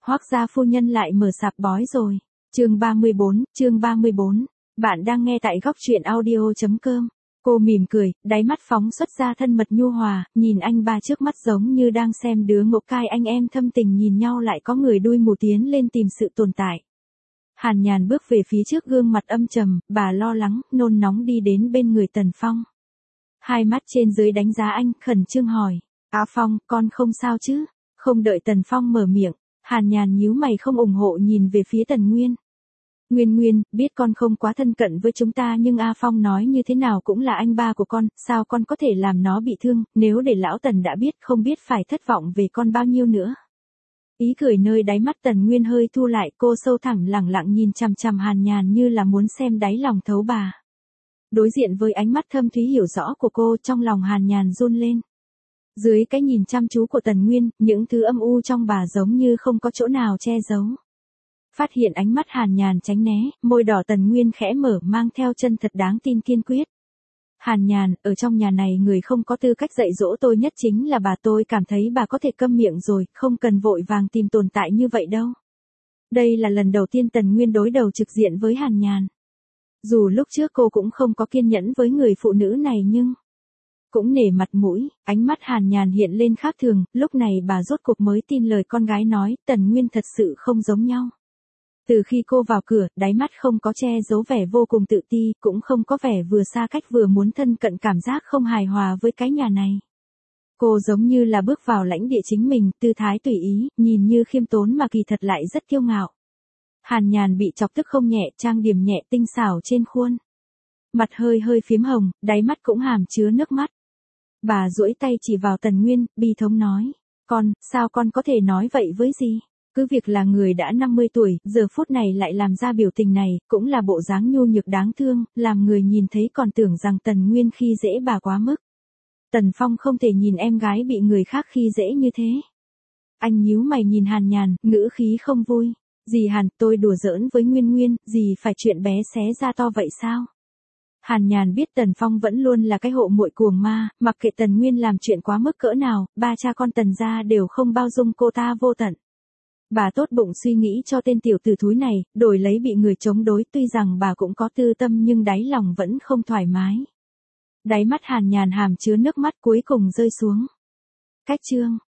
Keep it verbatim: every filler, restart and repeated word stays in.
Hoác gia phu nhân lại mở sạp bói rồi. Chương ba mươi bốn, chương ba mươi bốn. Bạn đang nghe tại góc truyện audio chấm com. Cô mỉm cười, đáy mắt phóng xuất ra thân mật nhu hòa, nhìn anh ba trước mắt giống như đang xem đứa ngốc cai anh em thâm tình nhìn nhau lại có người đuôi mù tiến lên tìm sự tồn tại. Hàn Nhàn bước về phía trước gương mặt âm trầm, bà lo lắng, nôn nóng đi đến bên người Tần Phong. Hai mắt trên dưới đánh giá anh, khẩn trương hỏi. A Phong, con không sao chứ? Không đợi Tần Phong mở miệng, Hàn Nhàn nhíu mày không ủng hộ nhìn về phía Tần Nguyên. Nguyên Nguyên, biết con không quá thân cận với chúng ta nhưng A Phong nói như thế nào cũng là anh ba của con, sao con có thể làm nó bị thương, nếu để lão Tần đã biết không biết phải thất vọng về con bao nhiêu nữa. Ý cười nơi đáy mắt Tần Nguyên hơi thu lại, cô sâu thẳm lẳng lặng nhìn chằm chằm Hàn Nhàn như là muốn xem đáy lòng thấu bà. Đối diện với ánh mắt thâm thúy hiểu rõ của cô, trong lòng Hàn Nhàn run lên. Dưới cái nhìn chăm chú của Tần Nguyên, những thứ âm u trong bà giống như không có chỗ nào che giấu. Phát hiện ánh mắt Hàn Nhàn tránh né, môi đỏ Tần Nguyên khẽ mở mang theo chân thật đáng tin kiên quyết. Hàn Nhàn, ở trong nhà này người không có tư cách dạy dỗ tôi nhất chính là bà, tôi cảm thấy bà có thể câm miệng rồi, không cần vội vàng tìm tồn tại như vậy đâu. Đây là lần đầu tiên Tần Nguyên đối đầu trực diện với Hàn Nhàn. Dù lúc trước cô cũng không có kiên nhẫn với người phụ nữ này nhưng cũng nể mặt mũi, ánh mắt Hàn Nhàn hiện lên khác thường, lúc này bà rốt cuộc mới tin lời con gái nói, Tần Nguyên thật sự không giống nhau. Từ khi cô vào cửa, đáy mắt không có che giấu vẻ vô cùng tự ti, cũng không có vẻ vừa xa cách vừa muốn thân cận, cảm giác không hài hòa với cái nhà này. Cô giống như là bước vào lãnh địa chính mình, tư thái tùy ý, nhìn như khiêm tốn mà kỳ thật lại rất kiêu ngạo. Hàn Nhàn bị chọc tức không nhẹ, trang điểm nhẹ tinh xảo trên khuôn. Mặt hơi hơi phím hồng, đáy mắt cũng hàm chứa nước mắt. Bà duỗi tay chỉ vào Tần Nguyên, bi thống nói. Con, sao con có thể nói vậy với gì? Cứ việc là người đã năm mươi tuổi, giờ phút này lại làm ra biểu tình này, cũng là bộ dáng nhu nhược đáng thương, làm người nhìn thấy còn tưởng rằng Tần Nguyên khi dễ bà quá mức. Tần Phong không thể nhìn em gái bị người khác khi dễ như thế. Anh nhíu mày nhìn Hàn Nhàn, ngữ khí không vui. Dì Hàn, tôi đùa giỡn với Nguyên Nguyên, dì phải chuyện bé xé ra to vậy sao? Hàn Nhàn biết Tần Phong vẫn luôn là cái hộ muội cuồng ma, mặc kệ Tần Nguyên làm chuyện quá mức cỡ nào, ba cha con Tần gia đều không bao dung cô ta vô tận. Bà tốt bụng suy nghĩ cho tên tiểu tử thúi này, đổi lấy bị người chống đối, tuy rằng bà cũng có tư tâm nhưng đáy lòng vẫn không thoải mái. Đáy mắt Hàn Nhàn hàm chứa nước mắt cuối cùng rơi xuống. Cách chương.